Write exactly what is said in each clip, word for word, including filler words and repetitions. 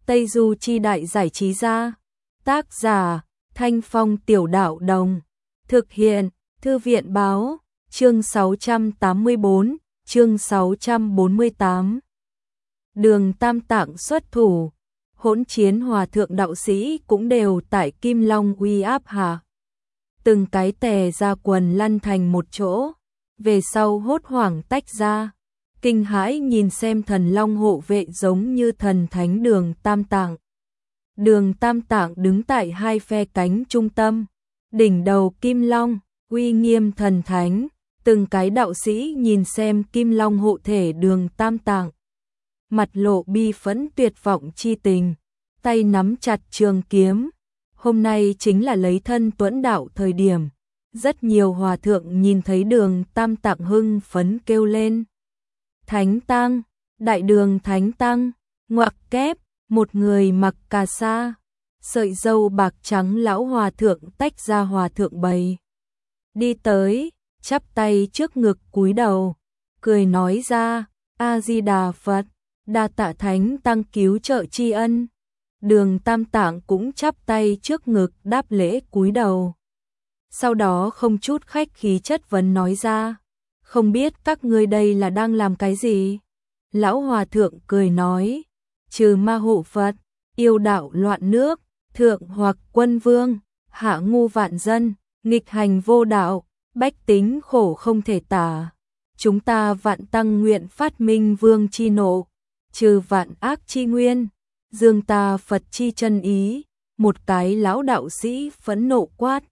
Tây Du Chi Đại Giải Trí Gia. Tác giả Thanh Phong Tiểu Đạo Đồng. Thực hiện Thư viện Báo. Chương sáu trăm tám mươi bốn, chương sáu trăm bốn mươi tám. Đường Tam Tạng xuất thủ, hỗn chiến hòa thượng đạo sĩ cũng đều tại Kim Long uy áp hạ. Từng cái tè ra quần lăn thành một chỗ, về sau hốt hoảng tách ra, kinh hãi nhìn xem thần long hộ vệ giống như thần thánh Đường Tam Tạng. Đường Tam Tạng đứng tại hai phe cánh trung tâm, đỉnh đầu Kim Long, uy nghiêm thần thánh, từng cái đạo sĩ nhìn xem Kim Long hộ thể Đường Tam Tạng, mặt lộ bi phẫn tuyệt vọng chi tình, tay nắm chặt trường kiếm. Hôm nay chính là lấy thân tuẫn đạo thời điểm, rất nhiều hòa thượng nhìn thấy Đường Tam Tạng hưng phấn kêu lên. Thánh Tăng, Đại Đường Thánh Tăng, ngoặc kép, một người mặc cà sa, sợi râu bạc trắng lão hòa thượng tách ra hòa thượng bầy. Đi tới, chắp tay trước ngực cúi đầu, cười nói ra, A-di-đà Phật, đa tạ Thánh Tăng cứu trợ tri ân. Đường Tam Tạng cũng chắp tay trước ngực đáp lễ cúi đầu. Sau đó không chút khách khí chất vấn nói ra, không biết các ngươi đây là đang làm cái gì? Lão hòa thượng cười nói, trừ ma hộ Phật, yêu đạo loạn nước, thượng hoặc quân vương, hạ ngu vạn dân, nghịch hành vô đạo, bách tính khổ không thể tả. Chúng ta vạn tăng nguyện phát minh vương chi nộ, trừ vạn ác chi nguyên, dương ta Phật chi chân ý. Một cái lão đạo sĩ phẫn nộ quát,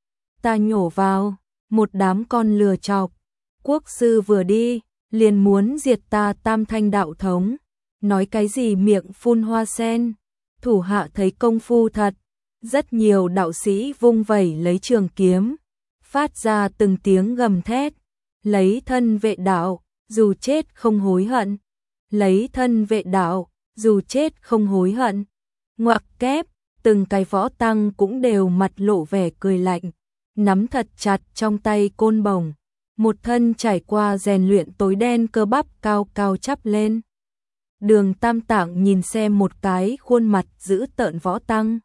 ta nhổ vào, một đám con lừa chọc. Quốc sư vừa đi, liền muốn diệt ta Tam Thanh đạo thống, nói cái gì miệng phun hoa sen, thủ hạ thấy công phu thật. Rất nhiều đạo sĩ vung vẩy lấy trường kiếm, phát ra từng tiếng gầm thét, lấy thân vệ đạo, dù chết không hối hận. Lấy thân vệ đạo, dù chết không hối hận. Ngoặc kép, từng cái võ tăng cũng đều mặt lộ vẻ cười lạnh, nắm thật chặt trong tay côn bổng, một thân trải qua rèn luyện tối đen cơ bắp cao cao chắp lên. Đường Tam Tạng nhìn xem một cái khuôn mặt dữ tợn võ tăng,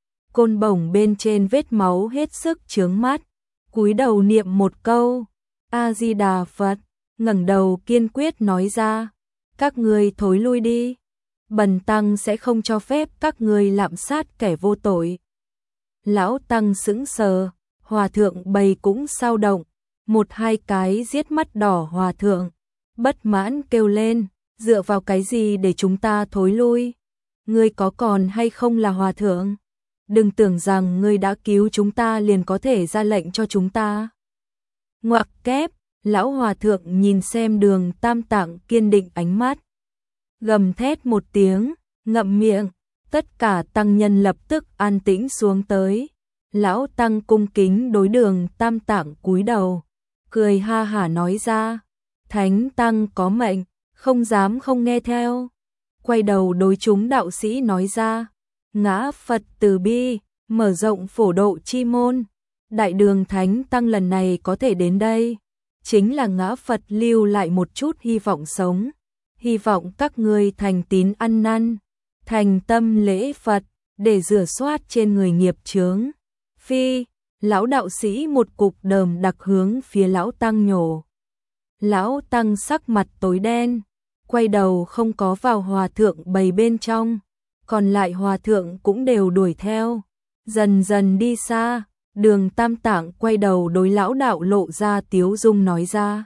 côn bổng bên trên vết máu hết sức chướng mắt, cúi đầu niệm một câu, A-di-đà Phật, ngẩng đầu kiên quyết nói ra, các ngươi thối lui đi, bần tăng sẽ không cho phép các ngươi lạm sát kẻ vô tội. Lão tăng sững sờ, hòa thượng bầy cũng sao động, một hai cái giết mắt đỏ hòa thượng, bất mãn kêu lên, dựa vào cái gì để chúng ta thối lui? Ngươi có còn hay không là hòa thượng? Đừng tưởng rằng ngươi đã cứu chúng ta liền có thể ra lệnh cho chúng ta. Ngoặc kép, lão hòa thượng nhìn xem Đường Tam Tạng kiên định ánh mắt, gầm thét một tiếng, ngậm miệng, tất cả tăng nhân lập tức an tĩnh xuống tới. Lão tăng cung kính đối Đường Tam Tạng cúi đầu, cười ha hả nói ra, Thánh Tăng có mệnh, không dám không nghe theo. Quay đầu đối chúng đạo sĩ nói ra, ngã Phật từ bi, mở rộng phổ độ chi môn. Đại Đường Thánh Tăng lần này có thể đến đây, chính là ngã Phật lưu lại một chút hy vọng sống. Hy vọng các ngươi thành tín ăn năn, thành tâm lễ Phật, để rửa soát trên người nghiệp chướng. Phi, lão đạo sĩ một cục đờm đặc hướng phía lão tăng nhổ. Lão tăng sắc mặt tối đen, quay đầu không có vào hòa thượng bầy bên trong, còn lại hòa thượng cũng đều đuổi theo, dần dần đi xa. Đường Tam Tạng quay đầu đối lão đạo lộ ra tiếu dung nói ra,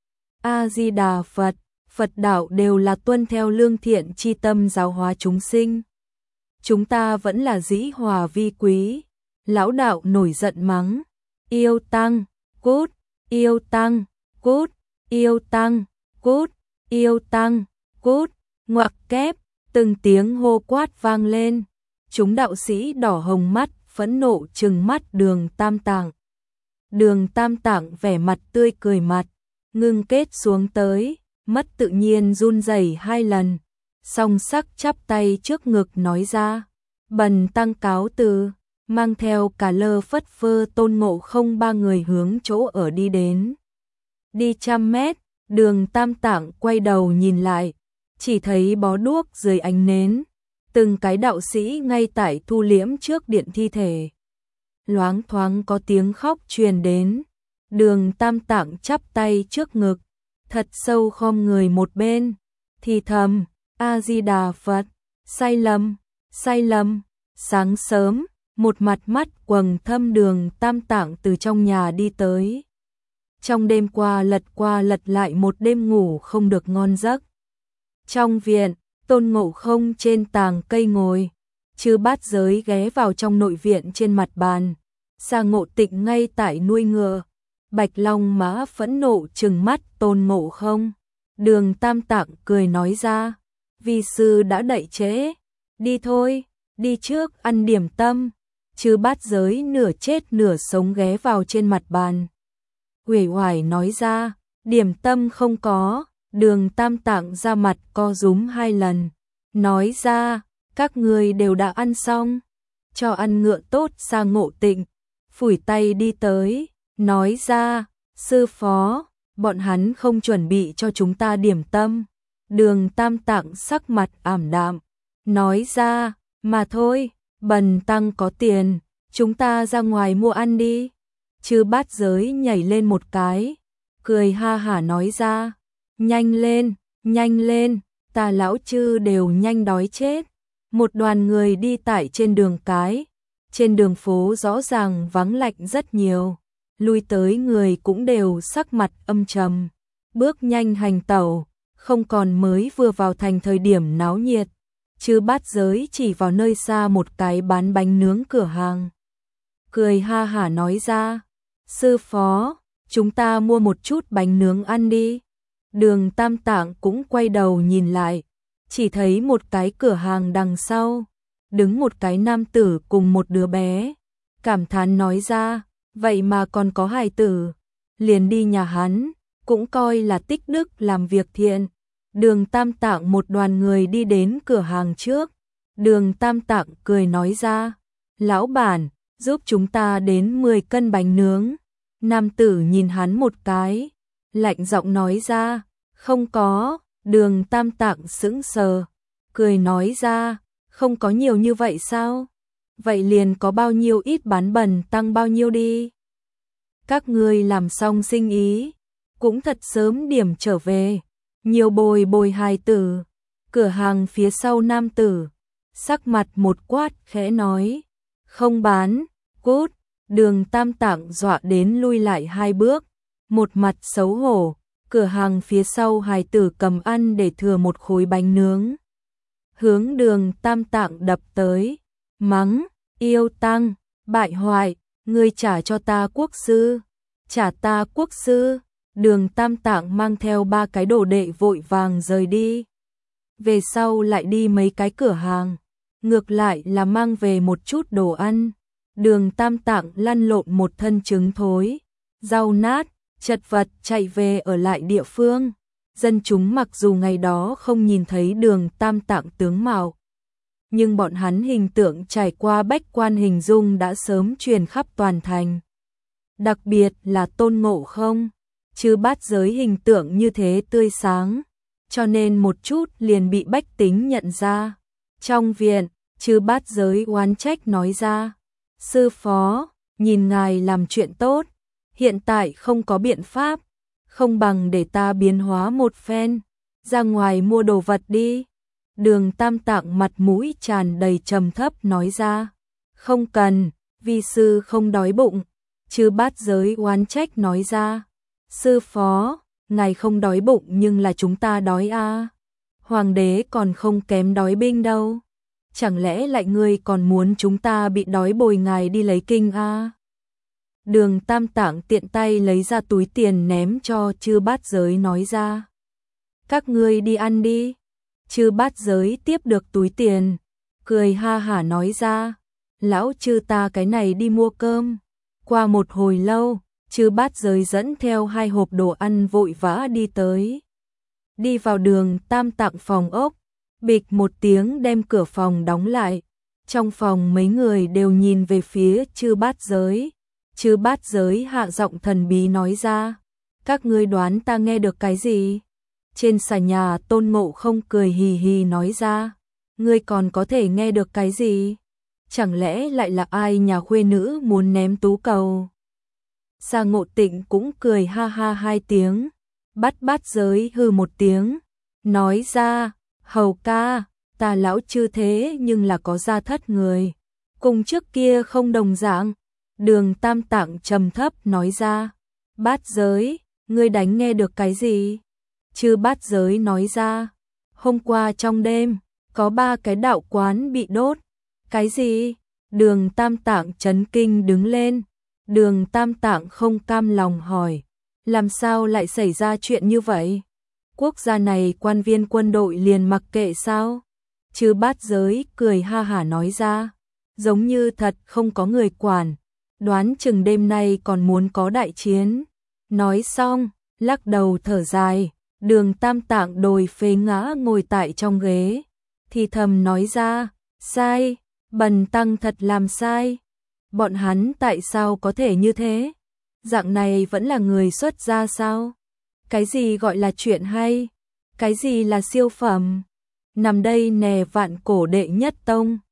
A-di-đà Phật, Phật đạo đều là tuân theo lương thiện chi tâm giáo hóa chúng sinh. Chúng ta vẫn là dĩ hòa vi quý. Lão đạo nổi giận mắng, yêu tăng, cút, yêu tăng, cút, yêu tăng, cút, yêu tăng, cút, ngoặc kép, từng tiếng hô quát vang lên. Chúng đạo sĩ đỏ hồng mắt, phẫn nộ trừng mắt Đường Tam Tạng. Đường Tam Tạng vẻ mặt tươi cười mặt, ngưng kết xuống tới, mất tự nhiên run rẩy hai lần, song sắc chắp tay trước ngực nói ra, bần tăng cáo từ, mang theo cả lơ phất phơ Tôn Ngộ Không ba người hướng chỗ ở đi đến. Đi trăm mét, Đường Tam Tạng quay đầu nhìn lại, chỉ thấy bó đuốc dưới ánh nến, từng cái đạo sĩ ngay tại thu liễm trước điện thi thể. Loáng thoáng có tiếng khóc truyền đến, Đường Tam Tạng chắp tay trước ngực, thật sâu khom người một bên, thì thầm, A-di-đà Phật, sai lầm, sai lầm. Sáng sớm, một mặt mắt quầng thâm Đường Tam Tạng từ trong nhà đi tới. Trong đêm qua lật qua lật lại một đêm ngủ không được ngon giấc. Trong viện, Tôn Ngộ Không trên tàng cây ngồi, Chư Bát Giới ghé vào trong nội viện trên mặt bàn. Sa Ngộ Tịnh ngay tại nuôi ngựa. Bạch Long Mã phẫn nộ trừng mắt Tôn Ngộ Không. Đường Tam Tạng cười nói ra, vi sư đã đợi trễ, đi thôi, đi trước ăn điểm tâm. Chư Bát Giới nửa chết nửa sống ghé vào trên mặt bàn. Uể oải nói ra, điểm tâm không có. Đường Tam Tạng ra mặt co rúm hai lần, nói ra, các người đều đã ăn xong, cho ăn ngựa tốt. Sa Ngộ Tịnh phủi tay đi tới, nói ra, sư phó, bọn hắn không chuẩn bị cho chúng ta điểm tâm. Đường Tam Tạng sắc mặt ảm đạm, nói ra, mà thôi, bần tăng có tiền, chúng ta ra ngoài mua ăn đi. Chư Bát Giới nhảy lên một cái, cười ha hả nói ra, nhanh lên, nhanh lên, ta lão chư đều nhanh đói chết. Một đoàn người đi tại trên đường cái, trên đường phố rõ ràng vắng lạnh rất nhiều, lui tới người cũng đều sắc mặt âm trầm, bước nhanh hành tẩu, không còn mới vừa vào thành thời điểm náo nhiệt. Chư Bát Giới chỉ vào nơi xa một cái bán bánh nướng cửa hàng, cười ha hả nói ra, sư phó, chúng ta mua một chút bánh nướng ăn đi. Đường Tam Tạng cũng quay đầu nhìn lại, chỉ thấy một cái cửa hàng đằng sau, đứng một cái nam tử cùng một đứa bé, cảm thán nói ra, vậy mà còn có hài tử, liền đi nhà hắn, cũng coi là tích đức làm việc thiện. Đường Tam Tạng một đoàn người đi đến cửa hàng trước, Đường Tam Tạng cười nói ra, lão bản, giúp chúng ta đến mười cân bánh nướng. Nam tử nhìn hắn một cái, lạnh giọng nói ra, không có. Đường Tam Tạng sững sờ, cười nói ra, không có nhiều như vậy sao? Vậy liền có bao nhiêu ít bán bần tăng bao nhiêu đi. Các ngươi làm xong sinh ý, cũng thật sớm điểm trở về, nhiều bồi bồi hài tử. Cửa hàng phía sau nam tử, sắc mặt một quát khẽ nói, không bán, cút. Đường Tam Tạng dọa đến lui lại hai bước, một mặt xấu hổ. Cửa hàng phía sau hài tử cầm ăn để thừa một khối bánh nướng, hướng Đường Tam Tạng đập tới, mắng, yêu tăng, bại hoại, ngươi trả cho ta quốc sư, trả ta quốc sư. Đường Tam Tạng mang theo ba cái đồ đệ vội vàng rời đi, về sau lại đi mấy cái cửa hàng, ngược lại là mang về một chút đồ ăn. Đường Tam Tạng lăn lộn một thân trứng thối, rau nát, chật vật chạy về ở lại địa phương. Dân chúng mặc dù ngày đó không nhìn thấy Đường Tam Tạng tướng mạo, nhưng bọn hắn hình tượng trải qua bách quan hình dung đã sớm truyền khắp toàn thành. Đặc biệt là Tôn Ngộ Không, Chư Bát Giới hình tượng như thế tươi sáng, cho nên một chút liền bị bách tính nhận ra. Trong viện, Chư Bát Giới oán trách nói ra, sư phó, nhìn ngài làm chuyện tốt, hiện tại không có biện pháp, không bằng để ta biến hóa một phen, ra ngoài mua đồ vật đi. Đường Tam Tạng mặt mũi tràn đầy trầm thấp nói ra, không cần, vi sư không đói bụng. Chư Bát Giới oán trách nói ra, sư phó, ngài không đói bụng nhưng là chúng ta đói a. Hoàng đế còn không kém đói binh đâu, chẳng lẽ lại ngươi còn muốn chúng ta bị đói bồi ngài đi lấy kinh a? Đường Tam Tạng tiện tay lấy ra túi tiền ném cho Chư Bát Giới nói ra, các ngươi đi ăn đi. Chư Bát Giới tiếp được túi tiền, cười ha hả nói ra, lão chư ta cái này đi mua cơm. Qua một hồi lâu, Chư Bát Giới dẫn theo hai hộp đồ ăn vội vã đi tới. Đi vào Đường Tam Tạng phòng ốc, bịch một tiếng đem cửa phòng đóng lại. Trong phòng mấy người đều nhìn về phía Chư Bát Giới. Chư Bát Giới hạ giọng thần bí nói ra, các ngươi đoán ta nghe được cái gì? Trên xà nhà Tôn Ngộ Không cười hì hì nói ra, ngươi còn có thể nghe được cái gì? Chẳng lẽ lại là ai nhà khuê nữ muốn ném tú cầu? Sa Ngộ Tịnh cũng cười ha ha hai tiếng, Bát Bát Giới hừ một tiếng, nói ra, hầu ca, ta lão chư thế nhưng là có gia thất người, cùng trước kia không đồng dạng. Đường Tam Tạng trầm thấp nói ra, Bát Giới, ngươi đánh nghe được cái gì? Chư Bát Giới nói ra, hôm qua trong đêm, có ba cái đạo quán bị đốt. Cái gì? Đường Tam Tạng chấn kinh đứng lên. Đường Tam Tạng không cam lòng hỏi, làm sao lại xảy ra chuyện như vậy? Quốc gia này quan viên quân đội liền mặc kệ sao? Chư Bát Giới cười ha hả nói ra, giống như thật không có người quản, đoán chừng đêm nay còn muốn có đại chiến. Nói xong, lắc đầu thở dài, Đường Tam Tạng đồi phế ngã ngồi tại trong ghế, thì thầm nói ra, sai, bần tăng thật làm sai. Bọn hắn tại sao có thể như thế? Dạng này vẫn là người xuất gia sao? Cái gì gọi là chuyện hay? Cái gì là siêu phẩm? Nằm đây nè vạn cổ đệ nhất tông,